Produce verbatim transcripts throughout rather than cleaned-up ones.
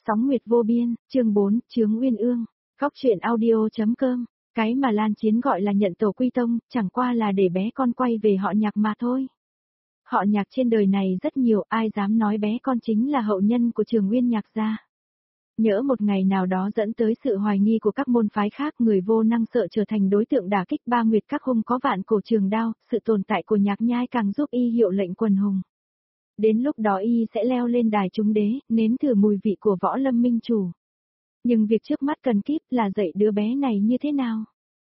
Sóng Nguyệt Vô Biên, chương bốn, Chướng Uyên Ương, Góc truyện audio.com, cái mà Lan Chiến gọi là nhận tổ quy tông, chẳng qua là để bé con quay về họ Nhạc mà thôi. Họ Nhạc trên đời này rất nhiều, ai dám nói bé con chính là hậu nhân của Trường Uyên Nhạc gia. Nhỡ một ngày nào đó dẫn tới sự hoài nghi của các môn phái khác, người vô năng sợ trở thành đối tượng đả kích ba nguyệt các hung có vạn cổ trường đao, sự tồn tại của Nhạc nhai càng giúp y hiệu lệnh quần hùng. Đến lúc đó y sẽ leo lên đài chúng đế, nếm thử mùi vị của võ lâm minh chủ. Nhưng việc trước mắt cần kíp là dạy đứa bé này như thế nào?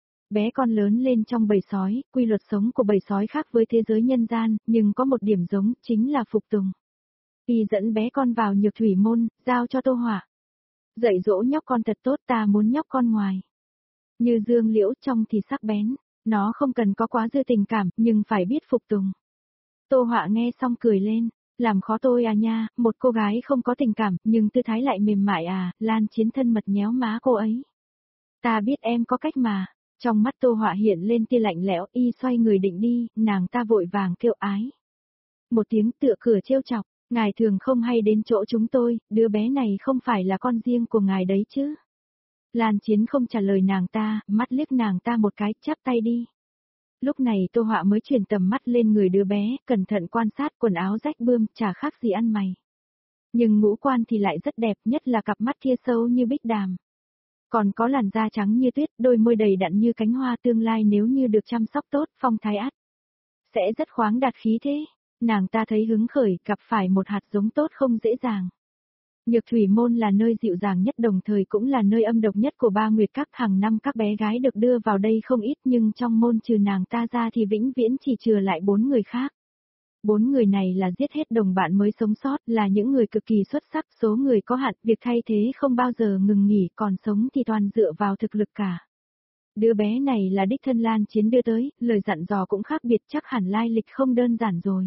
Bé con lớn lên trong bầy sói, quy luật sống của bầy sói khác với thế giới nhân gian, nhưng có một điểm giống, chính là phục tùng. Y dẫn bé con vào Nhược Thủy môn, giao cho Tô Họa. Dạy dỗ nhóc con thật tốt, ta muốn nhóc con ngoài. Như dương liễu trong thì sắc bén, nó không cần có quá dư tình cảm, nhưng phải biết phục tùng. Tô Họa nghe xong cười lên, làm khó tôi à nha, một cô gái không có tình cảm, nhưng tư thái lại mềm mại à, Lan Chiến thân mật nhéo má cô ấy. Ta biết em có cách mà, trong mắt Tô Họa hiện lên tia lạnh lẽo, y xoay người định đi, nàng ta vội vàng kêu ái. Một tiếng tựa cửa trêu chọc, ngài thường không hay đến chỗ chúng tôi, đứa bé này không phải là con riêng của ngài đấy chứ. Lan Chiến không trả lời nàng ta, mắt liếc nàng ta một cái, chắp tay đi. Lúc này Tô Họa mới chuyển tầm mắt lên người đứa bé, cẩn thận quan sát quần áo rách bươm, chả khác gì ăn mày. Nhưng ngũ quan thì lại rất đẹp, nhất là cặp mắt kia sâu như bích đàm. Còn có làn da trắng như tuyết, đôi môi đầy đặn như cánh hoa, tương lai nếu như được chăm sóc tốt, phong thái ắt sẽ rất khoáng đạt khí thế. Nàng ta thấy hứng khởi, gặp phải một hạt giống tốt không dễ dàng. Nhược Thủy môn là nơi dịu dàng nhất, đồng thời cũng là nơi âm độc nhất của ba nguyệt các, hàng năm các bé gái được đưa vào đây không ít, nhưng trong môn trừ nàng ta ra thì vĩnh viễn chỉ chừa lại bốn người khác. Bốn người này là giết hết đồng bạn mới sống sót, là những người cực kỳ xuất sắc, số người có hạn, việc thay thế không bao giờ ngừng nghỉ, còn sống thì toàn dựa vào thực lực cả. Đứa bé này là đích thân Lan Chiến đưa tới, lời dặn dò cũng khác biệt, chắc hẳn lai lịch không đơn giản rồi.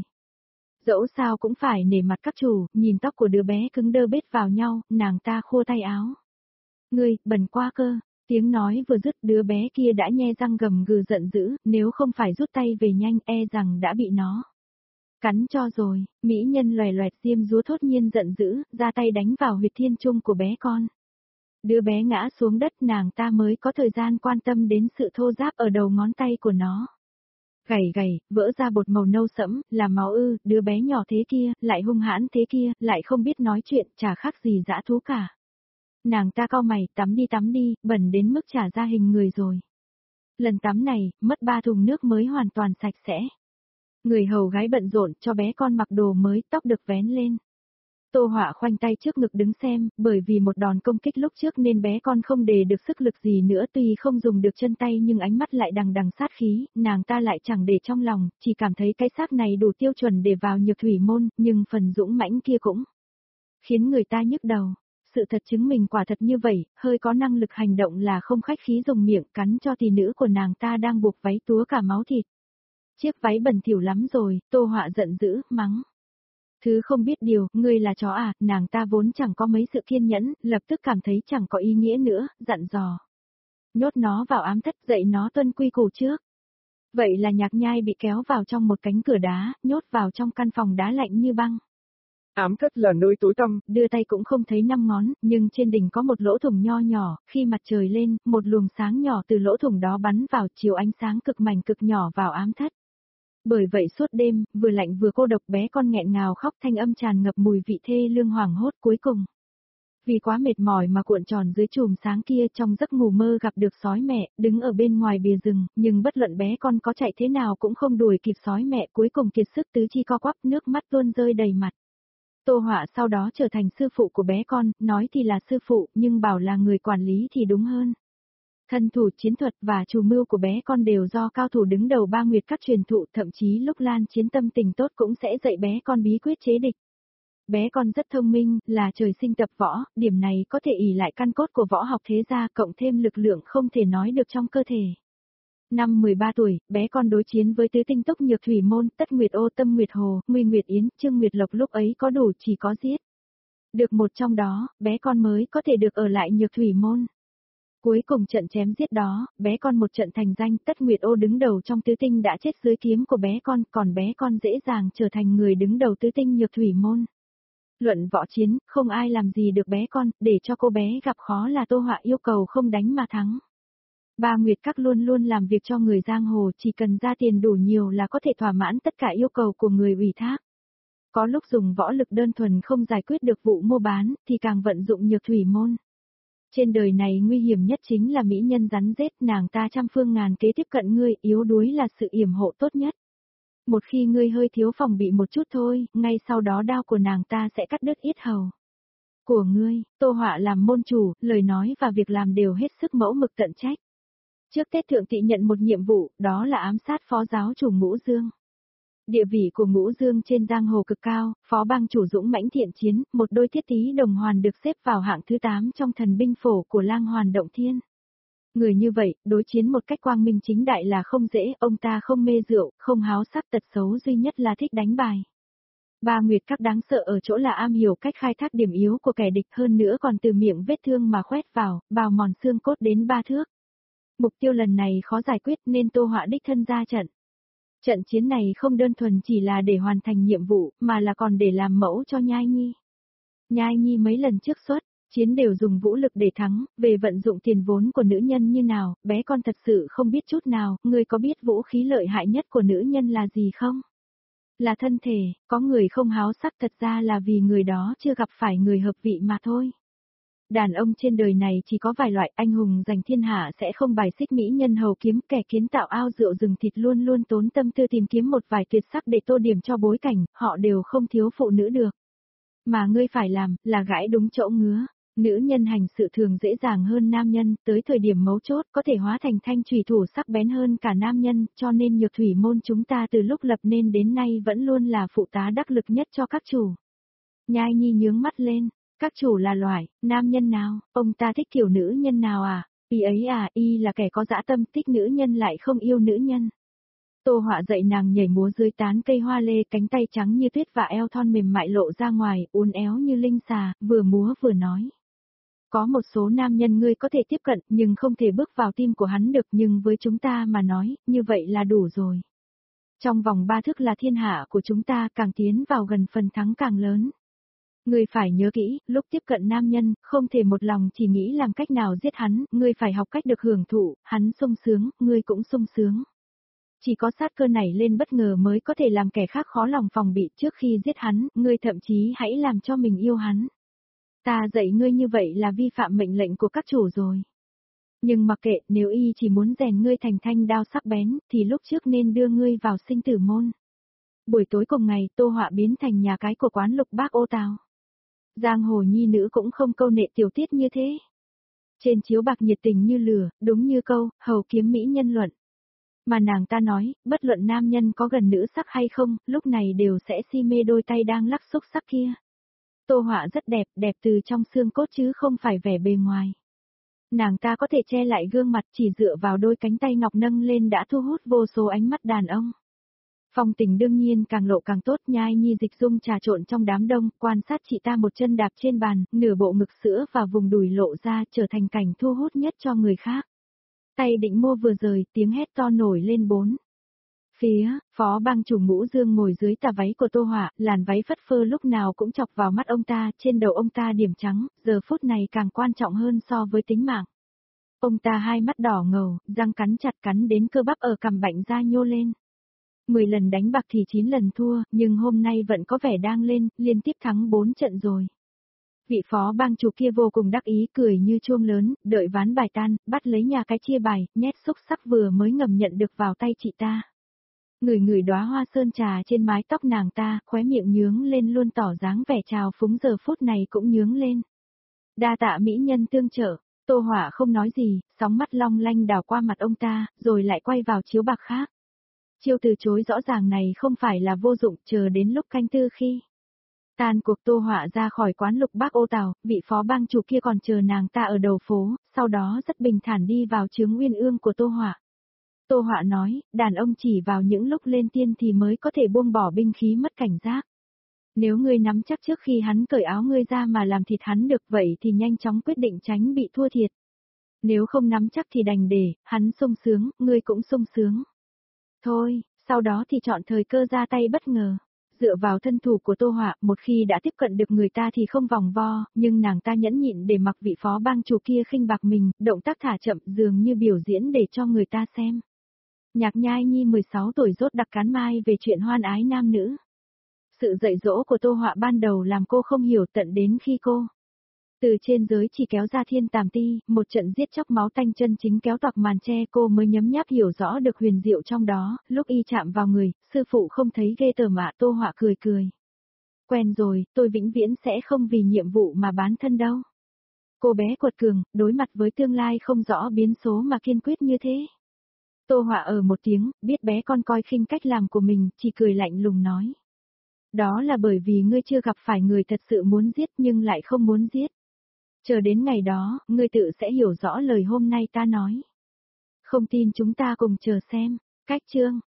Dẫu sao cũng phải nể mặt các chủ, nhìn tóc của đứa bé cứng đơ bết vào nhau, nàng ta khua tay áo. Ngươi, bẩn quá cơ, tiếng nói vừa dứt đứa bé kia đã nhe răng gầm gừ giận dữ, nếu không phải rút tay về nhanh e rằng đã bị nó cắn cho rồi, mỹ nhân loè loẹt diêm dúa thốt nhiên giận dữ, ra tay đánh vào huyệt thiên trung của bé con. Đứa bé ngã xuống đất, nàng ta mới có thời gian quan tâm đến sự thô ráp ở đầu ngón tay của nó. Gầy gầy, vỡ ra bột màu nâu sẫm, là máu ư, đứa bé nhỏ thế kia, lại hung hãn thế kia, lại không biết nói chuyện, chả khác gì dã thú cả. Nàng ta cau mày, tắm đi tắm đi, bẩn đến mức trả ra hình người rồi. Lần tắm này, mất ba thùng nước mới hoàn toàn sạch sẽ. Người hầu gái bận rộn cho bé con mặc đồ mới, tóc được vén lên. Tô Họa khoanh tay trước ngực đứng xem, bởi vì một đòn công kích lúc trước nên bé con không đề được sức lực gì nữa, tuy không dùng được chân tay nhưng ánh mắt lại đằng đằng sát khí, nàng ta lại chẳng để trong lòng, chỉ cảm thấy cái xác này đủ tiêu chuẩn để vào Nhược Thủy môn, nhưng phần dũng mãnh kia cũng khiến người ta nhức đầu. Sự thật chứng minh quả thật như vậy, hơi có năng lực hành động là không khách khí dùng miệng cắn cho tỷ nữ của nàng ta đang buộc váy túa cả máu thịt. Chiếc váy bẩn thỉu lắm rồi, Tô Họa giận dữ, mắng. Thứ không biết điều, ngươi là chó à, nàng ta vốn chẳng có mấy sự kiên nhẫn, lập tức cảm thấy chẳng có ý nghĩa nữa, dặn dò. Nhốt nó vào ám thất, dạy nó tuân quy củ trước. Vậy là Nhạc nhai bị kéo vào trong một cánh cửa đá, nhốt vào trong căn phòng đá lạnh như băng. Ám thất là nơi tối tăm, đưa tay cũng không thấy năm ngón, nhưng trên đỉnh có một lỗ thủng nho nhỏ, khi mặt trời lên, một luồng sáng nhỏ từ lỗ thủng đó bắn vào, chiếu ánh sáng cực mảnh cực nhỏ vào ám thất. Bởi vậy suốt đêm, vừa lạnh vừa cô độc, bé con nghẹn ngào khóc, thanh âm tràn ngập mùi vị thê lương hoảng hốt. Cuối cùng, vì quá mệt mỏi mà cuộn tròn dưới chùm sáng kia, trong giấc ngủ mơ gặp được sói mẹ, đứng ở bên ngoài bìa rừng, nhưng bất luận bé con có chạy thế nào cũng không đuổi kịp sói mẹ, cuối cùng kiệt sức tứ chi co quắp, nước mắt tuôn rơi đầy mặt. Tô Họa sau đó trở thành sư phụ của bé con, nói thì là sư phụ, nhưng bảo là người quản lý thì đúng hơn. Thân thủ, chiến thuật và chủ mưu của bé con đều do cao thủ đứng đầu ba nguyệt các truyền thụ, thậm chí lúc Lan Chiến tâm tình tốt cũng sẽ dạy bé con bí quyết chế địch. Bé con rất thông minh, là trời sinh tập võ, điểm này có thể ỷ lại căn cốt của võ học thế gia, cộng thêm lực lượng không thể nói được trong cơ thể. Năm mười ba tuổi, bé con đối chiến với tứ tinh túc Nhược Thủy môn, Tất Nguyệt Ô, Tâm Nguyệt Hồ, Nguy Nguyệt Yến, Trương Nguyệt Lộc, lúc ấy có đủ chỉ có giết được một trong đó, bé con mới có thể được ở lại Nhược Thủy môn. Cuối cùng trận chém giết đó, bé con một trận thành danh, Tất Nguyệt Ô đứng đầu trong tứ tinh đã chết dưới kiếm của bé con, còn bé con dễ dàng trở thành người đứng đầu tứ tinh Nhược Thủy môn. Luận võ chiến, không ai làm gì được bé con, để cho cô bé gặp khó là Tô Họa yêu cầu không đánh mà thắng. Ba Nguyệt Các luôn luôn làm việc cho người giang hồ, chỉ cần ra tiền đủ nhiều là có thể thỏa mãn tất cả yêu cầu của người ủy thác. Có lúc dùng võ lực đơn thuần không giải quyết được vụ mua bán, thì càng vận dụng nhược thủy môn. Trên đời này nguy hiểm nhất chính là mỹ nhân rắn rết, nàng ta trăm phương ngàn kế tiếp cận ngươi, yếu đuối là sự yểm hộ tốt nhất. Một khi ngươi hơi thiếu phòng bị một chút thôi, ngay sau đó đao của nàng ta sẽ cắt đứt yết hầu của ngươi. Tô Họa làm môn chủ, lời nói và việc làm đều hết sức mẫu mực tận trách. Trước Tết Thượng Thị nhận một nhiệm vụ, đó là ám sát phó giáo chủ Ngũ Dương. Địa vị của Ngũ Dương trên giang hồ cực cao, phó bang chủ dũng mãnh thiện chiến, một đôi thiết tí đồng hoàn được xếp vào hạng thứ tám trong thần binh phổ của Lang Hoàn Động Thiên. Người như vậy, đối chiến một cách quang minh chính đại là không dễ, ông ta không mê rượu, không háo sắc, tật xấu duy nhất là thích đánh bài. Ba Nguyệt Các đáng sợ ở chỗ là am hiểu cách khai thác điểm yếu của kẻ địch, hơn nữa còn từ miệng vết thương mà khoét vào, bào mòn xương cốt đến ba thước. Mục tiêu lần này khó giải quyết nên Tô Họa đích thân ra trận. Trận chiến này không đơn thuần chỉ là để hoàn thành nhiệm vụ, mà là còn để làm mẫu cho Nhai Nhi. Nhai Nhi mấy lần trước xuất chiến đều dùng vũ lực để thắng, về vận dụng tiền vốn của nữ nhân như nào, bé con thật sự không biết chút nào, ngươi có biết vũ khí lợi hại nhất của nữ nhân là gì không? Là thân thể, có người không háo sắc thật ra là vì người đó chưa gặp phải người hợp vị mà thôi. Đàn ông trên đời này chỉ có vài loại, anh hùng giành thiên hạ sẽ không bài xích mỹ nhân hầu kiếm, kẻ kiến tạo ao rượu rừng thịt luôn luôn tốn tâm tư tìm kiếm một vài tuyệt sắc để tô điểm cho bối cảnh, họ đều không thiếu phụ nữ được. Mà ngươi phải làm, là gãi đúng chỗ ngứa. Nữ nhân hành sự thường dễ dàng hơn nam nhân, tới thời điểm mấu chốt có thể hóa thành thanh chùy thủ sắc bén hơn cả nam nhân, cho nên nhược thủy môn chúng ta từ lúc lập nên đến nay vẫn luôn là phụ tá đắc lực nhất cho các chủ. Nhai Nhi nhướng mắt lên, các chủ là loại, nam nhân nào, ông ta thích kiểu nữ nhân nào à, y ấy à, y là kẻ có dã tâm, thích nữ nhân lại không yêu nữ nhân. Tô Họa dạy nàng nhảy múa dưới tán cây hoa lê, cánh tay trắng như tuyết và eo thon mềm mại lộ ra ngoài, uốn éo như linh xà, vừa múa vừa nói. Có một số nam nhân ngươi có thể tiếp cận, nhưng không thể bước vào tim của hắn được, nhưng với chúng ta mà nói, như vậy là đủ rồi. Trong vòng ba thước là thiên hạ của chúng ta, càng tiến vào gần phần thắng càng lớn. Ngươi phải nhớ kỹ, lúc tiếp cận nam nhân, không thể một lòng chỉ nghĩ làm cách nào giết hắn, ngươi phải học cách được hưởng thụ, hắn sung sướng, ngươi cũng sung sướng. Chỉ có sát cơ nảy lên bất ngờ mới có thể làm kẻ khác khó lòng phòng bị, trước khi giết hắn, ngươi thậm chí hãy làm cho mình yêu hắn. Ta dạy ngươi như vậy là vi phạm mệnh lệnh của các chủ rồi. Nhưng mặc kệ, nếu y chỉ muốn rèn ngươi thành thanh đao sắc bén, thì lúc trước nên đưa ngươi vào sinh tử môn. Buổi tối cùng ngày, Tô Họa biến thành nhà cái của quán Lục Bác Ô Tào. Giang hồ nhi nữ cũng không câu nệ tiểu tiết như thế. Trên chiếu bạc nhiệt tình như lửa, đúng như câu, hầu kiếm mỹ nhân luận. Mà nàng ta nói, bất luận nam nhân có gần nữ sắc hay không, lúc này đều sẽ si mê đôi tay đang lắc xúc sắc kia. Tô Họa rất đẹp, đẹp từ trong xương cốt chứ không phải vẻ bề ngoài. Nàng ta có thể che lại gương mặt, chỉ dựa vào đôi cánh tay ngọc nâng lên đã thu hút vô số ánh mắt đàn ông. Phong tình đương nhiên càng lộ càng tốt, Nhai Nhi dịch dung trà trộn trong đám đông, quan sát chị ta một chân đạp trên bàn, nửa bộ ngực sữa và vùng đùi lộ ra, trở thành cảnh thu hút nhất cho người khác. Tay định mua vừa rời, tiếng hét to nổi lên bốn. Phía, phó bang chủ Ngũ Dương ngồi dưới tà váy của Tô Họa, làn váy phất phơ lúc nào cũng chọc vào mắt ông ta, trên đầu ông ta điểm trắng, giờ phút này càng quan trọng hơn so với tính mạng. Ông ta hai mắt đỏ ngầu, răng cắn chặt cắn đến cơ bắp ở cằm bạnh ra nhô lên. Mười lần đánh bạc thì chín lần thua, nhưng hôm nay vẫn có vẻ đang lên, liên tiếp thắng bốn trận rồi. Vị phó bang chủ kia vô cùng đắc ý, cười như chuông lớn, đợi ván bài tan, bắt lấy nhà cái chia bài, nhét xúc sắc vừa mới ngầm nhận được vào tay chị ta. Ngửi ngửi đóa hoa sơn trà trên mái tóc nàng ta, khóe miệng nhướng lên luôn tỏ dáng vẻ trào phúng, giờ phút này cũng nhướng lên. Đa tạ mỹ nhân tương trợ, Tô Họa không nói gì, sóng mắt long lanh đảo qua mặt ông ta, rồi lại quay vào chiếu bạc khác. Chiêu từ chối rõ ràng này không phải là vô dụng, chờ đến lúc canh tư khi tan cuộc Tô Họa ra khỏi quán Lục Bác Ô Tào, vị phó bang chủ kia còn chờ nàng ta ở đầu phố, sau đó rất bình thản đi vào chướng uyên ương của Tô Họa. Tô Họa nói, đàn ông chỉ vào những lúc lên tiên thì mới có thể buông bỏ binh khí mất cảnh giác. Nếu ngươi nắm chắc trước khi hắn cởi áo ngươi ra mà làm thịt hắn được vậy thì nhanh chóng quyết định tránh bị thua thiệt. Nếu không nắm chắc thì đành để, hắn sung sướng, ngươi cũng sung sướng. Thôi, sau đó thì chọn thời cơ ra tay bất ngờ. Dựa vào thân thủ của Tô Họa, một khi đã tiếp cận được người ta thì không vòng vo, nhưng nàng ta nhẫn nhịn để mặc vị phó bang chủ kia khinh bạc mình, động tác thả chậm dường như biểu diễn để cho người ta xem. Nhạc Nhai Nhi mười sáu tuổi rốt đặc cán mai về chuyện hoan ái nam nữ. Sự dạy dỗ của Tô Họa ban đầu làm cô không hiểu tận đến khi cô từ trên giới chỉ kéo ra thiên tàm ti, một trận giết chóc máu tanh chân chính kéo toạc màn che cô mới nhấm nháp hiểu rõ được huyền diệu trong đó, lúc y chạm vào người, sư phụ không thấy ghê tởm ạ. Tô Họa cười cười. Quen rồi, tôi vĩnh viễn sẽ không vì nhiệm vụ mà bán thân đâu. Cô bé quật cường, đối mặt với tương lai không rõ biến số mà kiên quyết như thế. Tô Họa ở một tiếng, biết bé con coi khinh cách làm của mình, chỉ cười lạnh lùng nói. Đó là bởi vì ngươi chưa gặp phải người thật sự muốn giết nhưng lại không muốn giết. Chờ đến ngày đó, ngươi tự sẽ hiểu rõ lời hôm nay ta nói. Không tin chúng ta cùng chờ xem. Cách chương